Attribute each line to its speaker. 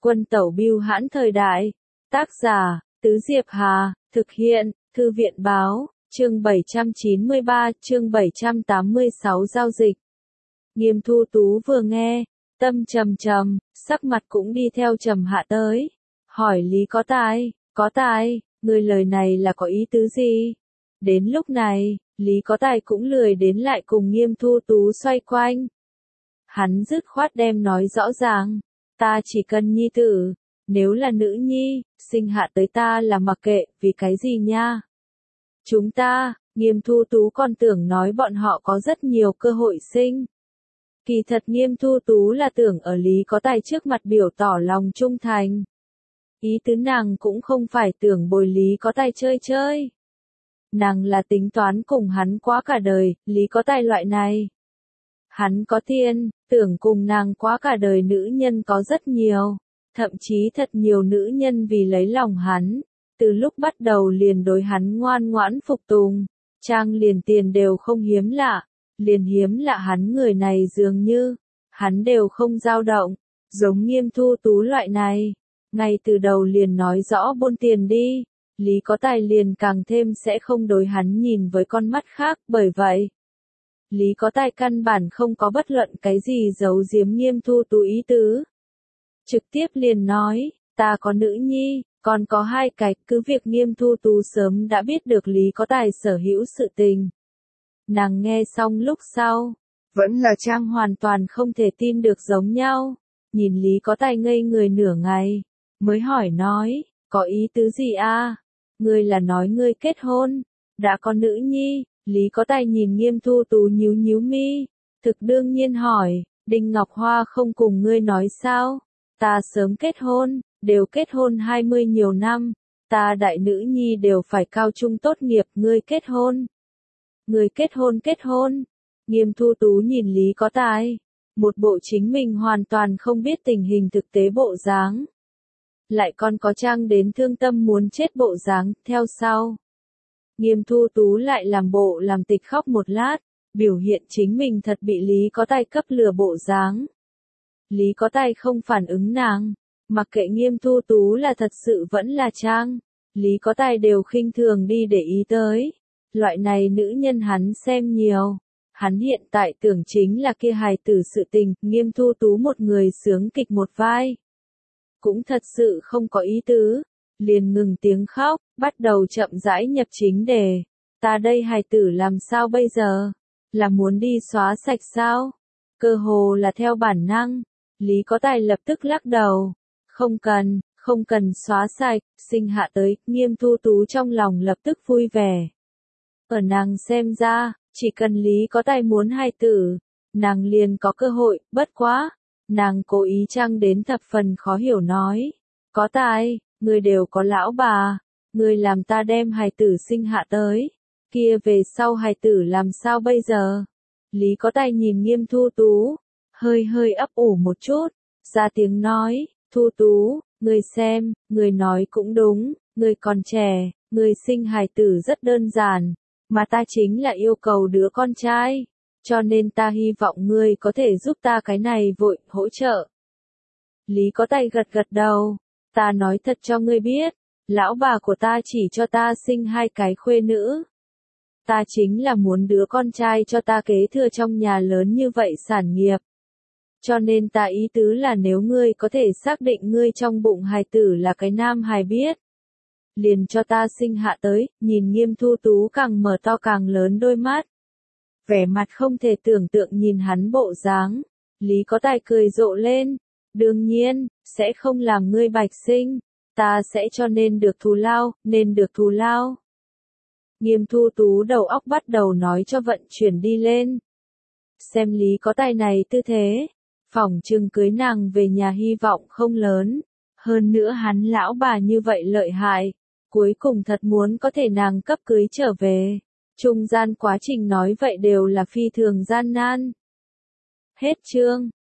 Speaker 1: Quân tẩu bưu hãn thời đại. Tác giả, Tứ Diệp Hà, thực hiện, Thư viện báo, chương 793, chương 786 giao dịch. Nghiêm Thu Tú vừa nghe, tâm trầm trầm, sắc mặt cũng đi theo trầm hạ tới. Hỏi Lý có tài, người lời này là có ý tứ gì? Đến lúc này, Lý có tài cũng lười đến lại cùng Nghiêm Thu Tú xoay quanh. Hắn dứt khoát đem nói rõ ràng, ta chỉ cần nhi tử, nếu là nữ nhi, sinh hạ tới ta là mặc kệ, vì cái gì nha? Chúng ta, Nghiêm Thu Tú còn tưởng nói bọn họ có rất nhiều cơ hội sinh. Kỳ thật Nghiêm Thu Tú là tưởng ở Lý có tài trước mặt biểu tỏ lòng trung thành. Ý tứ nàng cũng không phải tưởng bồi Lý có tài chơi chơi. Nàng là tính toán cùng hắn quá cả đời, Lý có tài loại này. Hắn có tiền, tưởng cùng nàng quá cả đời nữ nhân có rất nhiều. Thậm chí thật nhiều nữ nhân vì lấy lòng hắn. Từ lúc bắt đầu liền đối hắn ngoan ngoãn phục tùng. Trang liền tiền đều không hiếm lạ. Liền hiếm lạ hắn người này dường như. Hắn đều không dao động. Giống Nghiêm Thu Tú loại này. Ngay từ đầu liền nói rõ buôn tiền đi. Lý có tài liền càng thêm sẽ không đối hắn nhìn với con mắt khác, bởi vậy. Lý có tài căn bản không có bất luận cái gì giấu giếm Nghiêm Thu Tú ý tứ. Trực tiếp liền nói, ta có nữ nhi, còn có 2 cái, cứ việc Nghiêm Thu Tú sớm đã biết được Lý có tài sở hữu sự tình. Nàng nghe xong lúc sau, vẫn là Trang hoàn toàn không thể tin được giống nhau, nhìn Lý có tài ngây người nửa ngày, mới hỏi nói, có ý tứ gì a? Ngươi là nói ngươi kết hôn, đã có nữ nhi? Lý có tài nhìn Nghiêm Thu Tú nhíu nhíu mi, thực đương nhiên hỏi, Đinh Ngọc Hoa không cùng ngươi nói sao? Ta sớm kết hôn, đều kết hôn 20 nhiều năm, ta đại nữ nhi đều phải cao trung tốt nghiệp, ngươi kết hôn. Ngươi kết hôn. Nghiêm Thu Tú nhìn Lý có tài, một bộ chính mình hoàn toàn không biết tình hình thực tế bộ dáng. Lại còn có Trang đến thương tâm muốn chết bộ dáng, theo sau. Nghiêm Thu Tú lại làm bộ làm tịch khóc một lát, biểu hiện chính mình thật bị Lý có tài cấp lừa bộ dáng. Lý có tài không phản ứng nàng, mặc kệ Nghiêm Thu Tú là thật sự vẫn là Trang, Lý có tài đều khinh thường đi để ý tới. Loại này nữ nhân hắn xem nhiều, hắn hiện tại tưởng chính là kia hài tử sự tình, Nghiêm Thu Tú một người sướng kịch một vai. Cũng thật sự không có ý tứ, liền ngừng tiếng khóc, bắt đầu chậm rãi nhập chính đề. Ta đây hài tử làm sao bây giờ? Là muốn đi xóa sạch sao? Cơ hồ là theo bản năng. Lý có tài lập tức lắc đầu. Không cần xóa sạch, sinh hạ tới, Nghiêm Thu Tú trong lòng lập tức vui vẻ. Ở nàng xem ra, chỉ cần Lý có tài muốn hài tử, nàng liền có cơ hội, bất quá. Nàng cố ý trang đến thập phần khó hiểu nói. Có tài, người đều có lão bà, người làm ta đem hài tử sinh hạ tới. Kia về sau hài tử làm sao bây giờ? Lý có tài nhìn Nghiêm Thu Tú, hơi ấp ủ một chút, ra tiếng nói, Thu Tú, người xem, người nói cũng đúng, người còn trẻ, người sinh hài tử rất đơn giản, mà ta chính là yêu cầu đứa con trai. Cho nên ta hy vọng ngươi có thể giúp ta cái này vội, hỗ trợ. Lý có tài gật đầu, ta nói thật cho ngươi biết, lão bà của ta chỉ cho ta sinh 2 cái khuê nữ. Ta chính là muốn đứa con trai cho ta kế thừa trong nhà lớn như vậy sản nghiệp. Cho nên ta ý tứ là nếu ngươi có thể xác định ngươi trong bụng hài tử là cái nam hài biết. Liền cho ta sinh hạ tới, nhìn Nghiêm Thu Tú càng mở to càng lớn đôi mắt. Vẻ mặt không thể tưởng tượng nhìn hắn bộ dáng, Lý có tài cười rộ lên, đương nhiên, sẽ không làm ngươi bạch sinh, ta sẽ cho nên được thù lao. Nghiêm Thu Tú đầu óc bắt đầu nói cho vận chuyển đi lên. Xem Lý có tài này tư thế, phỏng chừng cưới nàng về nhà hy vọng không lớn, hơn nữa hắn lão bà như vậy lợi hại, cuối cùng thật muốn có thể nàng cấp cưới trở về. Trung gian quá trình nói vậy đều là phi thường gian nan. Hết chương.